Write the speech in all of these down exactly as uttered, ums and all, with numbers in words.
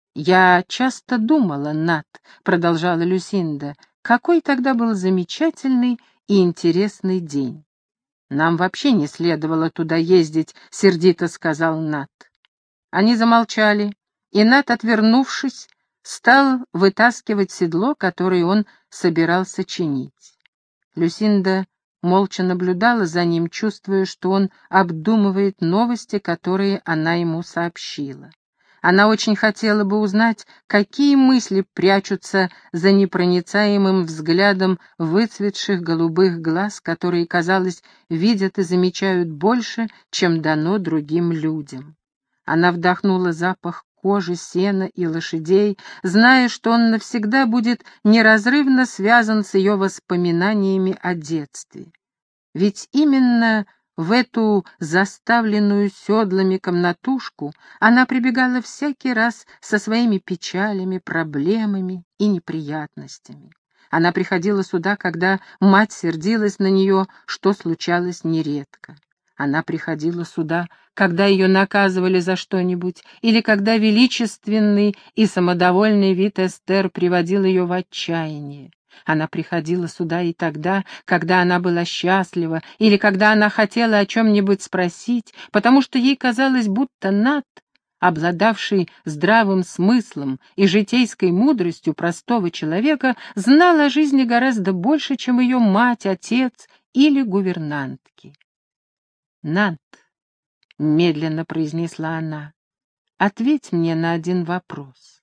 «Я часто думала, Нат», — продолжала Люсинда, — «какой тогда был замечательный и интересный день». «Нам вообще не следовало туда ездить», — сердито сказал Нат. Они замолчали, и Нат, отвернувшись, стал вытаскивать седло, которое он собирался чинить. Люсинда молча наблюдала за ним, чувствуя, что он обдумывает новости, которые она ему сообщила. Она очень хотела бы узнать, какие мысли прячутся за непроницаемым взглядом выцветших голубых глаз, которые, казалось, видят и замечают больше, чем дано другим людям. Она вдохнула запах кожи, сена и лошадей, зная, что он навсегда будет неразрывно связан с ее воспоминаниями о детстве. Ведь именно в эту заставленную седлами комнатушку она прибегала всякий раз со своими печалями, проблемами и неприятностями. Она приходила сюда, когда мать сердилась на нее, что случалось нередко. Она приходила сюда, когда ее наказывали за что-нибудь, или когда величественный и самодовольный вид Эстер приводил ее в отчаяние. Она приходила сюда и тогда, когда она была счастлива, или когда она хотела о чем-нибудь спросить, потому что ей казалось, будто Нат, обладавший здравым смыслом и житейской мудростью простого человека, знал о жизни гораздо больше, чем ее мать, отец или гувернантки. «Нат», — медленно произнесла она, — «ответь мне на один вопрос.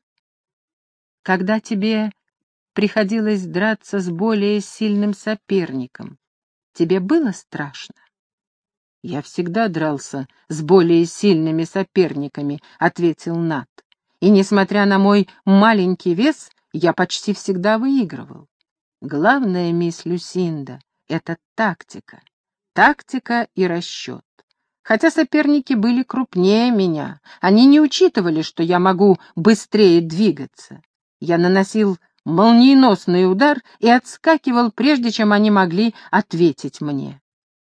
Когда тебе приходилось драться с более сильным соперником, тебе было страшно?» «Я всегда дрался с более сильными соперниками», — ответил Нат. «И, несмотря на мой маленький вес, я почти всегда выигрывал. Главное, мисс Люсинда, — это тактика, тактика и расчет. Хотя соперники были крупнее меня, они не учитывали, что я могу быстрее двигаться. Я наносил молниеносный удар и отскакивал, прежде чем они могли ответить мне».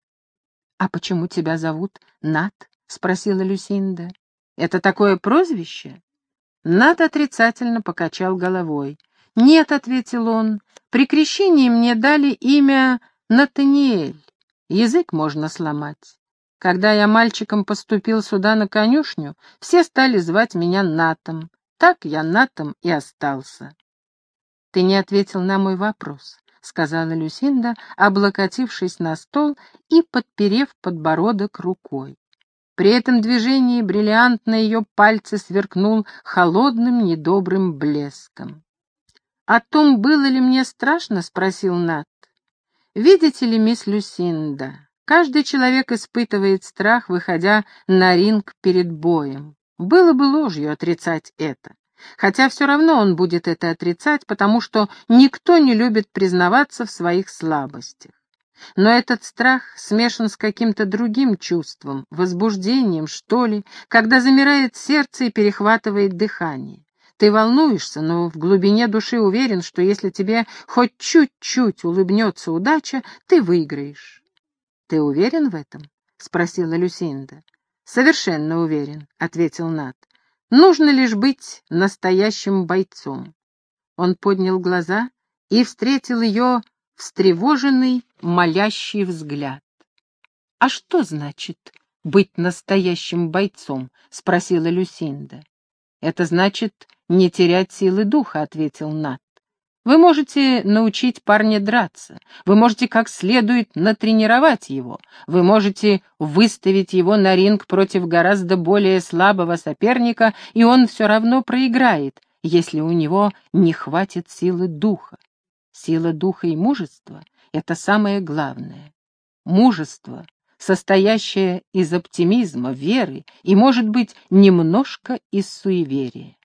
«А почему тебя зовут Нат?» — спросила Люсинда. «Это такое прозвище?» Нат отрицательно покачал головой. «Нет», — ответил он, — «при крещении мне дали имя Натаниэль. Язык можно сломать. Когда я мальчиком поступил сюда на конюшню, все стали звать меня Натом. Так я Натом и остался». «Ты не ответил на мой вопрос», — сказала Люсинда, облокотившись на стол и подперев подбородок рукой. При этом движении бриллиант на ее пальце сверкнул холодным недобрым блеском. «О том, было ли мне страшно?» — спросил Нат. «Видите ли, мисс Люсинда, каждый человек испытывает страх, выходя на ринг перед боем. Было бы ложью отрицать это. Хотя все равно он будет это отрицать, потому что никто не любит признаваться в своих слабостях. Но этот страх смешан с каким-то другим чувством, возбуждением, что ли, когда замирает сердце и перехватывает дыхание. Ты волнуешься, но в глубине души уверен, что если тебе хоть чуть-чуть улыбнется удача, ты выиграешь». «Ты уверен в этом?» — спросила Люсинда. «Совершенно уверен», — ответил Нат. «Нужно лишь быть настоящим бойцом». Он поднял глаза и встретил ее встревоженный, молящий взгляд. «А что значит быть настоящим бойцом?» — спросила Люсинда. «Это значит не терять силы духа», — ответил Нат. «Вы можете научить парня драться, вы можете как следует натренировать его, вы можете выставить его на ринг против гораздо более слабого соперника, и он все равно проиграет, если у него не хватит силы духа. Сила духа и мужество — это самое главное. Мужество, состоящее из оптимизма, веры и, может быть, немножко из суеверия».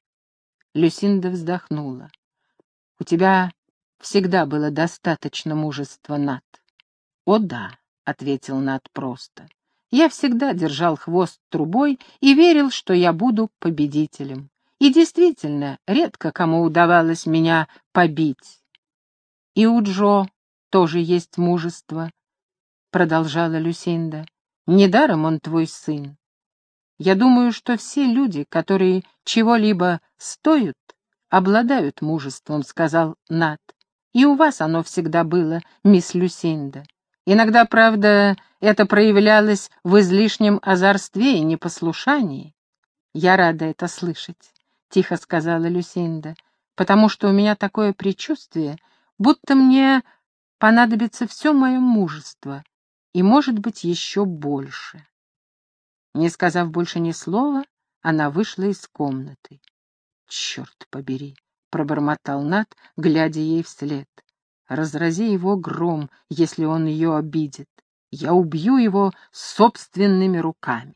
Люсинда вздохнула. «У тебя всегда было достаточно мужества, Нат». «О да», — ответил Нат просто. «Я всегда держал хвост трубой и верил, что я буду победителем. И действительно, редко кому удавалось меня побить». «И у Джо тоже есть мужество», — продолжала Люсинда. «Недаром он твой сын». Я думаю, что все люди, которые чего-либо стоят, обладают мужеством, — сказал Нат. И у вас оно всегда было, мисс Люсинда. Иногда, правда, это проявлялось в излишнем озорстве и непослушании. Я рада это слышать, — тихо сказала Люсинда, — потому что у меня такое предчувствие, будто мне понадобится все мое мужество, и, может быть, еще больше. Не сказав больше ни слова, она вышла из комнаты. «Черт побери!» — пробормотал Нат, глядя ей вслед. «Разрази его гром, если он ее обидит. Я убью его собственными руками».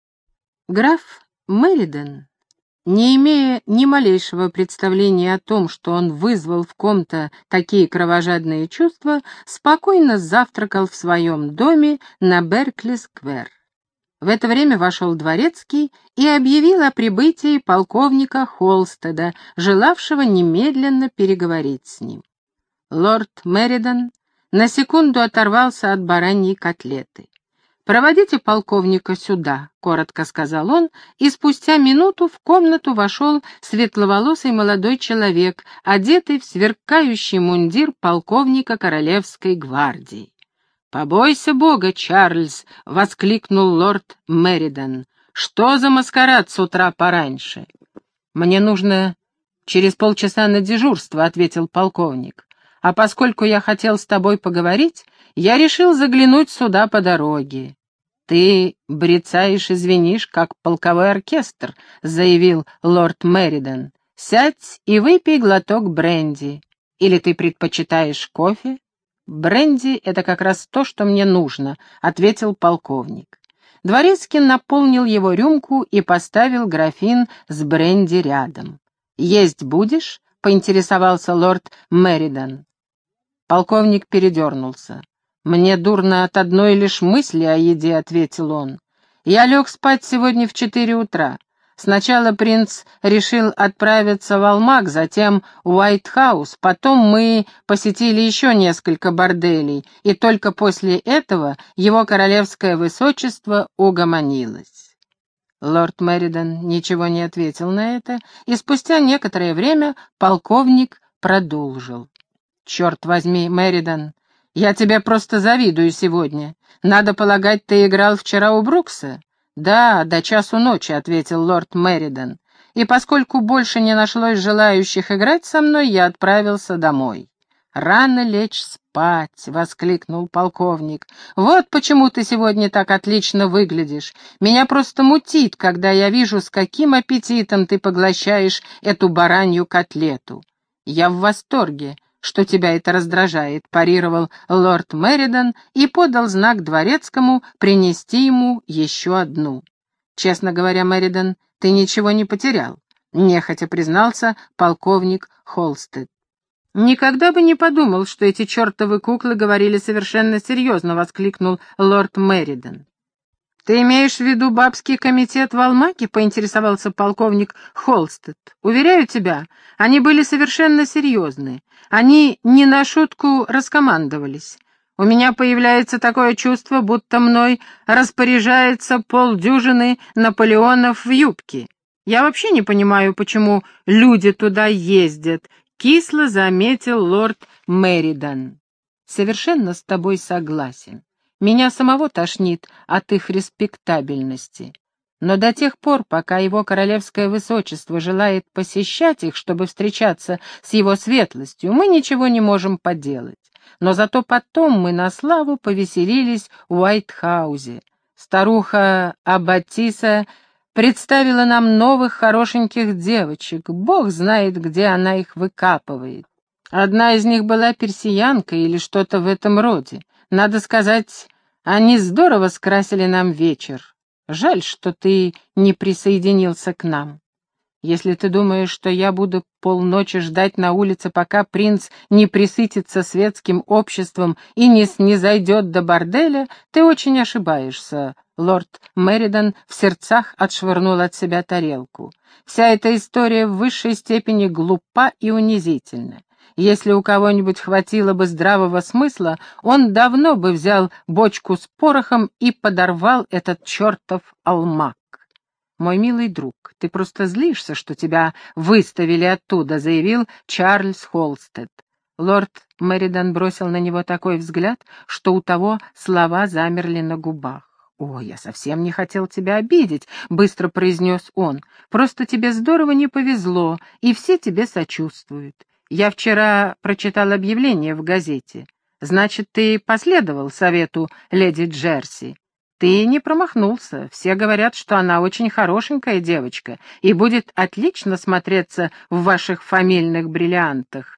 Граф Мериден, не имея ни малейшего представления о том, что он вызвал в ком-то такие кровожадные чувства, спокойно завтракал в своем доме на Беркли-сквер. В это время вошел дворецкий и объявил о прибытии полковника Холстеда, желавшего немедленно переговорить с ним. Лорд Мериден на секунду оторвался от бараньей котлеты. «Проводите полковника сюда», — коротко сказал он, и спустя минуту в комнату вошел светловолосый молодой человек, одетый в сверкающий мундир полковника Королевской гвардии. «Побойся Бога, Чарльз!» — воскликнул лорд Мериден. «Что за маскарад с утра пораньше?» «Мне нужно через полчаса на дежурство», — ответил полковник. «А поскольку я хотел с тобой поговорить, я решил заглянуть сюда по дороге». «Ты брецаешь и звенишь, как полковой оркестр», — заявил лорд Мериден. «Сядь и выпей глоток бренди. Или ты предпочитаешь кофе?» «Бренди — это как раз то, что мне нужно», — ответил полковник. Дворецкий наполнил его рюмку и поставил графин с бренди рядом. «Есть будешь?» — поинтересовался лорд Мериден. Полковник передернулся. «Мне дурно от одной лишь мысли о еде», — ответил он. «Я лег спать сегодня в четыре утра. Сначала принц решил отправиться в Алмак, затем в Уайт-хаус, потом мы посетили еще несколько борделей, и только после этого его королевское высочество угомонилось». Лорд Мериден ничего не ответил на это, и спустя некоторое время полковник продолжил. «Черт возьми, Мериден, я тебе просто завидую сегодня. Надо полагать, ты играл вчера у Брукса?» «Да, до часу ночи», — ответил лорд Мериден. «И поскольку больше не нашлось желающих играть со мной, я отправился домой». «Рано лечь спать», — воскликнул полковник. «Вот почему ты сегодня так отлично выглядишь. Меня просто мутит, когда я вижу, с каким аппетитом ты поглощаешь эту баранью котлету». «Я в восторге, что тебя это раздражает», — парировал лорд Мериден и подал знак дворецкому принести ему еще одну. «Честно говоря, Мериден, ты ничего не потерял», — нехотя признался полковник Холстед. «Никогда бы не подумал, что эти чертовы куклы говорили совершенно серьезно», — воскликнул лорд Мериден. «Ты имеешь в виду бабский комитет в Алмаке?» — поинтересовался полковник Холстед. «Уверяю тебя, они были совершенно серьезны. Они не на шутку раскомандовались. У меня появляется такое чувство, будто мной распоряжается полдюжины Наполеонов в юбке. Я вообще не понимаю, почему люди туда ездят», — кисло заметил лорд Мериден. «Совершенно с тобой согласен. Меня самого тошнит от их респектабельности. Но до тех пор, пока его королевское высочество желает посещать их, чтобы встречаться с его светлостью, мы ничего не можем поделать. Но зато потом мы на славу повеселились в Уайт-хаусе. Старуха Аббатиса представила нам новых хорошеньких девочек. Бог знает, где она их выкапывает. Одна из них была персиянка или что-то в этом роде. Надо сказать, они здорово скрасили нам вечер. Жаль, что ты не присоединился к нам. Если ты думаешь, что я буду полночи ждать на улице, пока принц не присытится светским обществом и не снизойдет до борделя, ты очень ошибаешься». Лорд Мериден в сердцах отшвырнул от себя тарелку. «Вся эта история в высшей степени глупа и унизительна. Если у кого-нибудь хватило бы здравого смысла, он давно бы взял бочку с порохом и подорвал этот чертов Алмак». «Мой милый друг, ты просто злишься, что тебя выставили оттуда», — заявил Чарльз Холстед. Лорд Меридан бросил на него такой взгляд, что у того слова замерли на губах. «О, я совсем не хотел тебя обидеть», — быстро произнес он. «Просто тебе здорово не повезло, и все тебе сочувствуют. Я вчера прочитал объявление в газете. Значит, ты последовал совету леди Джерси. Ты не промахнулся. Все говорят, что она очень хорошенькая девочка и будет отлично смотреться в ваших фамильных бриллиантах.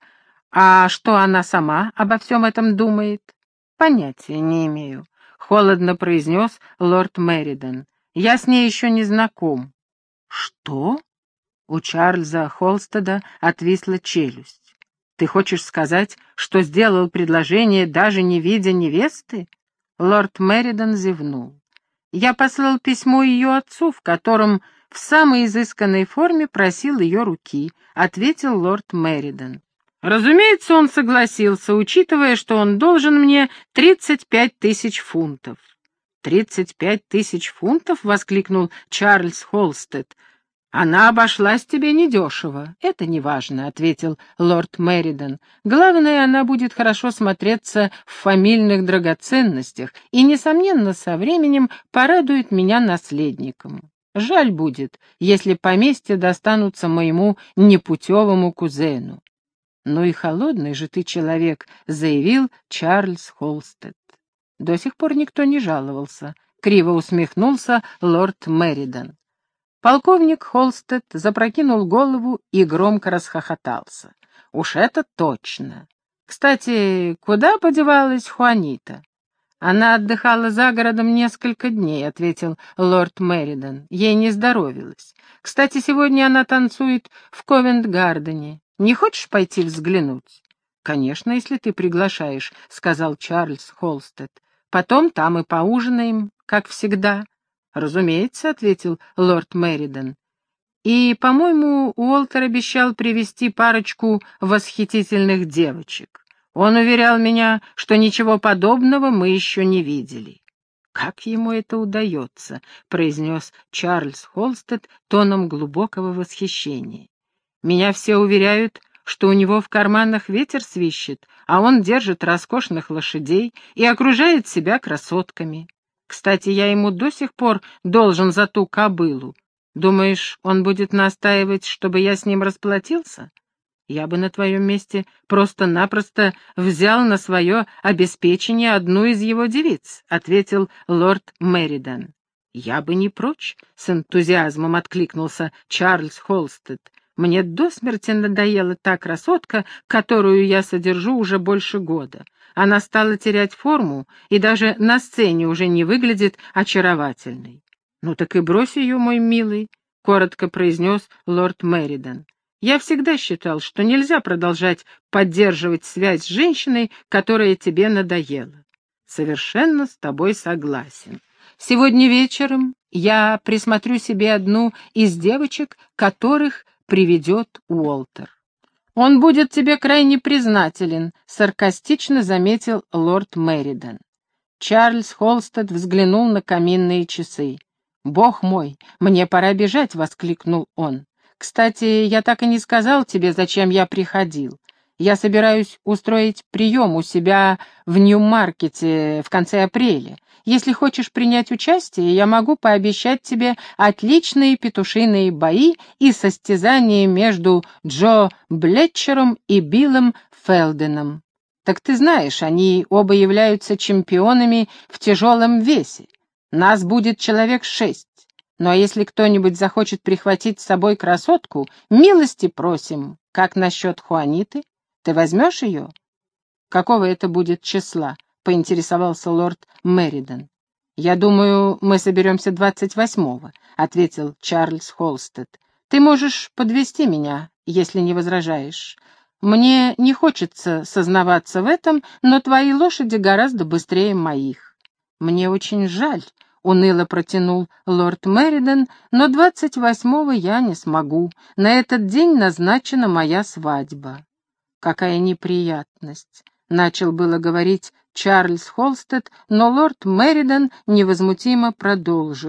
А что она сама обо всем этом думает?» «Понятия не имею», — холодно произнес лорд Меридан. «Я с ней еще не знаком». «Что?» — у Чарльза Холстеда отвисла челюсть. «Ты хочешь сказать, что сделал предложение, даже не видя невесты?» Лорд Меридан зевнул. «Я послал письмо ее отцу, в котором в самой изысканной форме просил ее руки», — ответил лорд Меридан. «Разумеется, он согласился, учитывая, что он должен мне тридцать пять тысяч фунтов». «Тридцать пять тысяч фунтов?» — воскликнул Чарльз Холстед. «Она обошлась тебе недешево». «Это неважно», — ответил лорд Меридан. «Главное, она будет хорошо смотреться в фамильных драгоценностях и, несомненно, со временем порадует меня наследником. Жаль будет, если поместья достанутся моему непутевому кузену». «Ну и холодный же ты человек», — заявил Чарльз Холстед. До сих пор никто не жаловался. Криво усмехнулся лорд Меридан. Полковник Холстед запрокинул голову и громко расхохотался. «Уж это точно! Кстати, куда подевалась Хуанита?» «Она отдыхала за городом несколько дней», — ответил лорд Меридан. «Ей не здоровилось. Кстати, сегодня она танцует в Ковент-Гардене. Не хочешь пойти взглянуть?» «Конечно, если ты приглашаешь», — сказал Чарльз Холстед. «Потом там и поужинаем, как всегда». «Разумеется», — ответил лорд Меридан. «И, по-моему, Уолтер обещал привести парочку восхитительных девочек. Он уверял меня, что ничего подобного мы еще не видели». «Как ему это удается?» — произнес Чарльз Холстед тоном глубокого восхищения. «Меня все уверяют, что у него в карманах ветер свищет, а он держит роскошных лошадей и окружает себя красотками. Кстати, я ему до сих пор должен за ту кобылу. Думаешь, он будет настаивать, чтобы я с ним расплатился? Я бы на твоем месте просто-напросто взял на свое обеспечение одну из его девиц», — ответил лорд Меридан. «Я бы не прочь», — с энтузиазмом откликнулся Чарльз Холстед. «Мне до смерти надоела та красотка, которую я содержу уже больше года. Она стала терять форму и даже на сцене уже не выглядит очаровательной». «Ну так и брось ее, мой милый», — коротко произнес лорд Меридан. «Я всегда считал, что нельзя продолжать поддерживать связь с женщиной, которая тебе надоела». «Совершенно с тобой согласен. Сегодня вечером я присмотрю себе одну из девочек, которых приведет Уолтер». «Он будет тебе крайне признателен», — саркастично заметил лорд Меридан. Чарльз Холстед взглянул на каминные часы. «Бог мой, мне пора бежать», — воскликнул он. «Кстати, я так и не сказал тебе, зачем я приходил. Я собираюсь устроить прием у себя в Нью-Маркете в конце апреля. Если хочешь принять участие, я могу пообещать тебе отличные петушиные бои и состязания между Джо Блетчером и Биллом Фелденом. Так ты знаешь, они оба являются чемпионами в тяжелом весе. Нас будет человек шесть. Ну а если кто-нибудь захочет прихватить с собой красотку, милости просим. Как насчет Хуаниты? Ты возьмешь ее?» «Какого это будет числа?» — поинтересовался лорд Меридан. «Я думаю, мы соберемся двадцать восьмого», — ответил Чарльз Холстед. «Ты можешь подвезти меня, если не возражаешь. Мне не хочется сознаваться в этом, но твои лошади гораздо быстрее моих». «Мне очень жаль», — уныло протянул лорд Меридан, «но двадцать восьмого я не смогу. На этот день назначена моя свадьба». «Какая неприятность», — начал было говорить Чарльз Холстед, но лорд Меридан невозмутимо продолжил.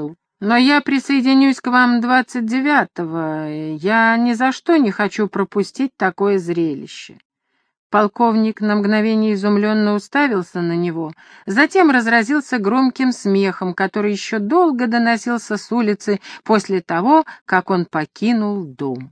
Но я присоединюсь к вам двадцать девятого. Я ни за что не хочу пропустить такое зрелище». Полковник на мгновение изумленно уставился на него, затем разразился громким смехом, который еще долго доносился с улицы после того, как он покинул дом.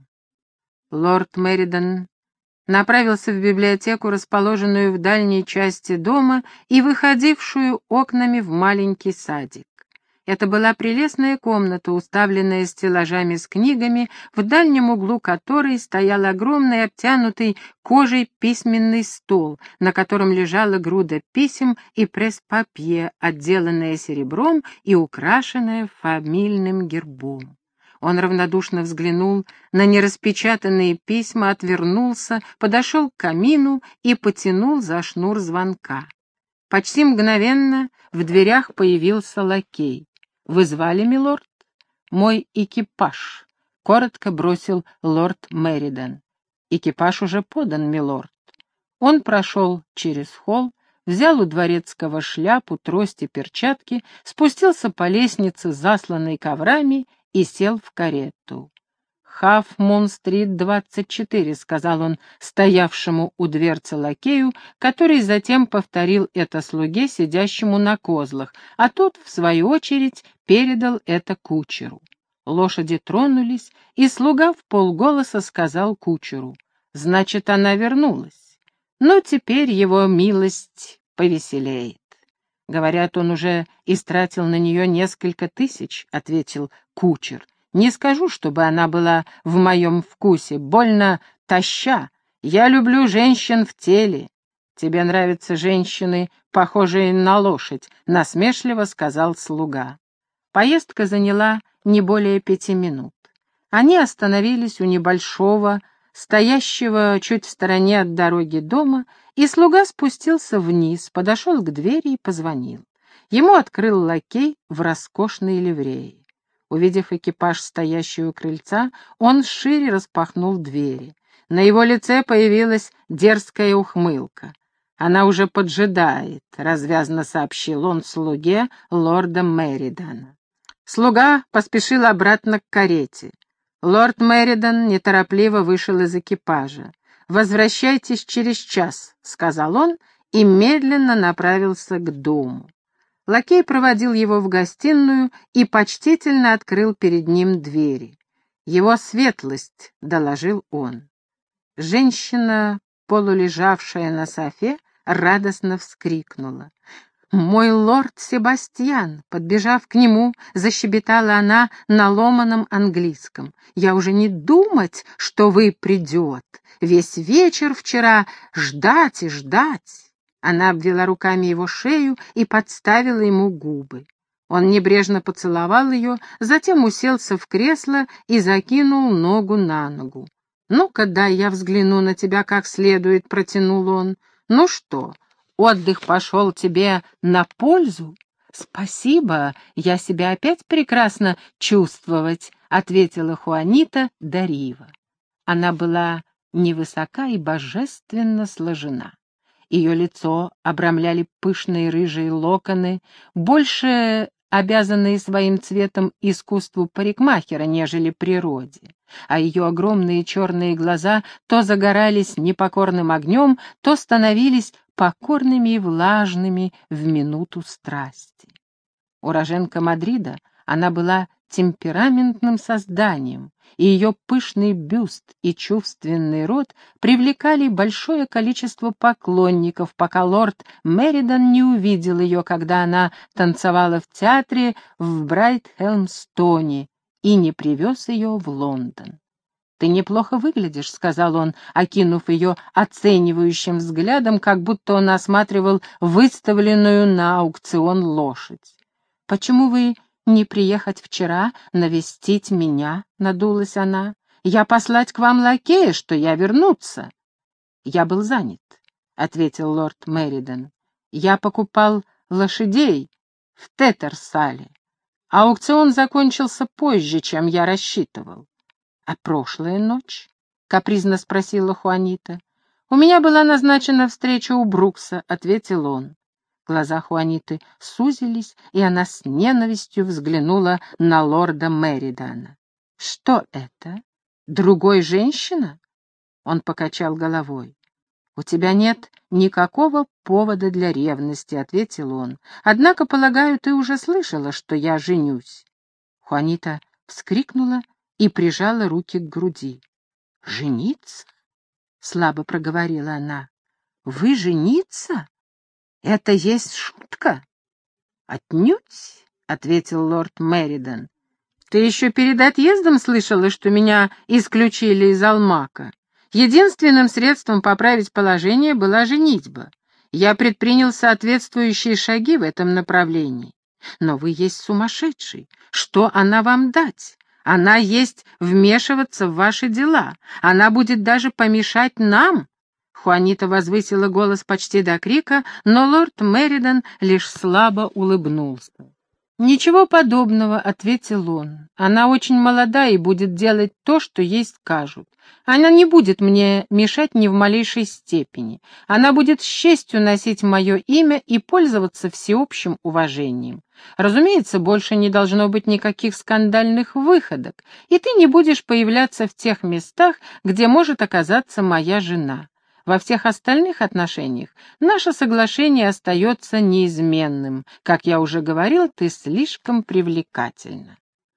Лорд Меридан направился в библиотеку, расположенную в дальней части дома и выходившую окнами в маленький садик. Это была прелестная комната, уставленная стеллажами с книгами, в дальнем углу которой стоял огромный обтянутый кожей письменный стол, на котором лежала груда писем и пресс-папье, отделанная серебром и украшенная фамильным гербом. Он равнодушно взглянул на нераспечатанные письма, отвернулся, подошел к камину и потянул за шнур звонка. Почти мгновенно в дверях появился лакей. «Вы звали, милорд?» «Мой экипаж», — коротко бросил лорд Меридан. «Экипаж уже подан, милорд». Он прошел через холл, взял у дворецкого шляпу, трость и перчатки, спустился по лестнице, засланной коврами, и сел в карету. «Хаф-Мун-стрит, двадцать четыре», — сказал он стоявшему у дверцы лакею, который затем повторил это слуге, сидящему на козлах, а тот, в свою очередь, передал это кучеру. Лошади тронулись, и слуга вполголоса сказал кучеру: «Значит, она вернулась. Но теперь его милость повеселеет». «Говорят, он уже истратил на нее несколько тысяч», — ответил кучер. «Не скажу, чтобы она была в моем вкусе, больно таща. Я люблю женщин в теле». «Тебе нравятся женщины, похожие на лошадь», — насмешливо сказал слуга. Поездка заняла не более пяти минут. Они остановились у небольшого, стоящего чуть в стороне от дороги дома, и слуга спустился вниз, подошел к двери и позвонил. Ему открыл лакей в роскошной ливрее. Увидев экипаж, стоящий у крыльца, он шире распахнул двери. На его лице появилась дерзкая ухмылка. «Она уже поджидает», — развязно сообщил он слуге лорда Меридана. Слуга поспешил обратно к карете. Лорд Меридан неторопливо вышел из экипажа. «Возвращайтесь через час», — сказал он и медленно направился к дому. Лакей проводил его в гостиную и почтительно открыл перед ним двери. «Его светлость», — доложил он. Женщина, полулежавшая на софе, радостно вскрикнула. «Мой лорд Себастьян!» Подбежав к нему, защебетала она на ломаном английском. «Я уже не думать, что вы придет. Весь вечер вчера ждать и ждать». Она обвела руками его шею и подставила ему губы. Он небрежно поцеловал ее, затем уселся в кресло и закинул ногу на ногу. «Ну-ка, дай я взгляну на тебя как следует», — протянул он. «Ну что, отдых пошел тебе на пользу?» «Спасибо, я себя опять прекрасно чувствовать», — ответила Хуанита Дарива. Она была невысока и божественно сложена. Ее лицо обрамляли пышные рыжие локоны, больше обязанные своим цветом искусству парикмахера, нежели природе, а ее огромные черные глаза то загорались непокорным огнем, то становились покорными и влажными в минуту страсти. Уроженка Мадрида, она была темпераментным созданием, и ее пышный бюст и чувственный рот привлекали большое количество поклонников, пока лорд Меридан не увидел ее, когда она танцевала в театре в Брайтхелмстоне, и не привез ее в Лондон. «Ты неплохо выглядишь», — сказал он, окинув ее оценивающим взглядом, как будто он осматривал выставленную на аукцион лошадь. «Почему вы не приехать вчера навестить меня?» — надулась она. «Я послать к вам лакея, что я вернуться». «Я был занят», — ответил лорд Меридан. «Я покупал лошадей в Тетерсале. Аукцион закончился позже, чем я рассчитывал». «А прошлая ночь?» — капризно спросила Хуанита. «У меня была назначена встреча у Брукса», — ответил он. Глаза Хуаниты сузились, и она с ненавистью взглянула на лорда Меридана. «Что это? Другой женщина?» Он покачал головой. «У тебя нет никакого повода для ревности», — ответил он. «Однако, полагаю, ты уже слышала, что я женюсь». Хуанита вскрикнула и прижала руки к груди. «Жениться?» — слабо проговорила она. «Вы жениться? Это есть шутка?» «Отнюдь», — ответил лорд Меридан. «Ты еще перед отъездом слышала, что меня исключили из Алмака? Единственным средством поправить положение была женитьба. Я предпринял соответствующие шаги в этом направлении. Но вы есть сумасшедший. Что она вам дать? Она есть вмешиваться в ваши дела. Она будет даже помешать нам». Хуанита возвысила голос почти до крика, но лорд Меридан лишь слабо улыбнулся. «Ничего подобного», — ответил он. «Она очень молода и будет делать то, что ей скажут. Она не будет мне мешать ни в малейшей степени. Она будет с честью носить мое имя и пользоваться всеобщим уважением. Разумеется, больше не должно быть никаких скандальных выходок, и ты не будешь появляться в тех местах, где может оказаться моя жена. Во всех остальных отношениях наше соглашение остается неизменным. Как я уже говорил, ты слишком привлекательна».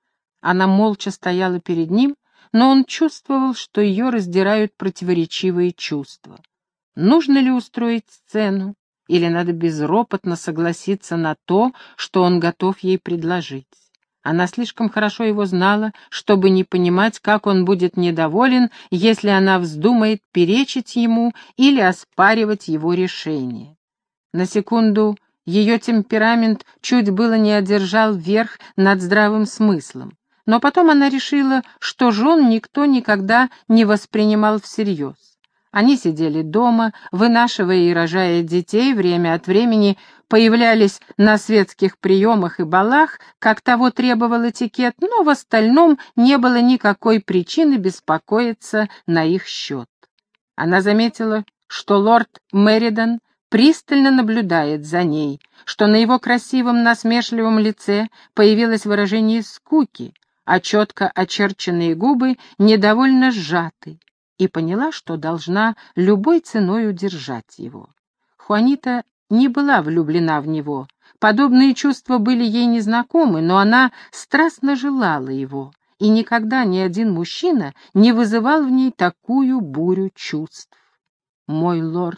Она молча стояла перед ним, но он чувствовал, что ее раздирают противоречивые чувства. Нужно ли устроить сцену, или надо безропотно согласиться на то, что он готов ей предложить? Она слишком хорошо его знала, чтобы не понимать, как он будет недоволен, если она вздумает перечить ему или оспаривать его решение. На секунду ее темперамент чуть было не одержал верх над здравым смыслом, но потом она решила, что жен никто никогда не воспринимал всерьез. Они сидели дома, вынашивая и рожая детей, время от времени появлялись на светских приемах и балах, как того требовал этикет, но в остальном не было никакой причины беспокоиться на их счет. Она заметила, что лорд Меридан пристально наблюдает за ней, что на его красивом насмешливом лице появилось выражение скуки, а четко очерченные губы недовольно сжаты, и поняла, что должна любой ценой удержать его. Хуанита не была влюблена в него, подобные чувства были ей незнакомы, но она страстно желала его, и никогда ни один мужчина не вызывал в ней такую бурю чувств. «Мой лорд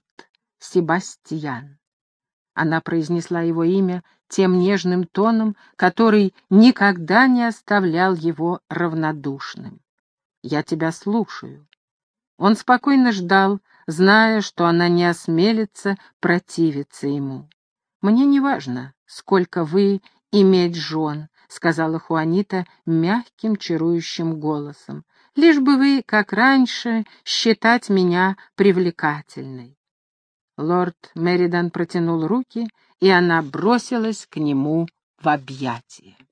Себастьян». Она произнесла его имя тем нежным тоном, который никогда не оставлял его равнодушным. «Я тебя слушаю». Он спокойно ждал, зная, что она не осмелится противиться ему. «Мне не важно, сколько вы иметь жен», — сказала Хуанита мягким, чарующим голосом, «лишь бы вы, как раньше, считать меня привлекательной». Лорд Меридан протянул руки, и она бросилась к нему в объятия.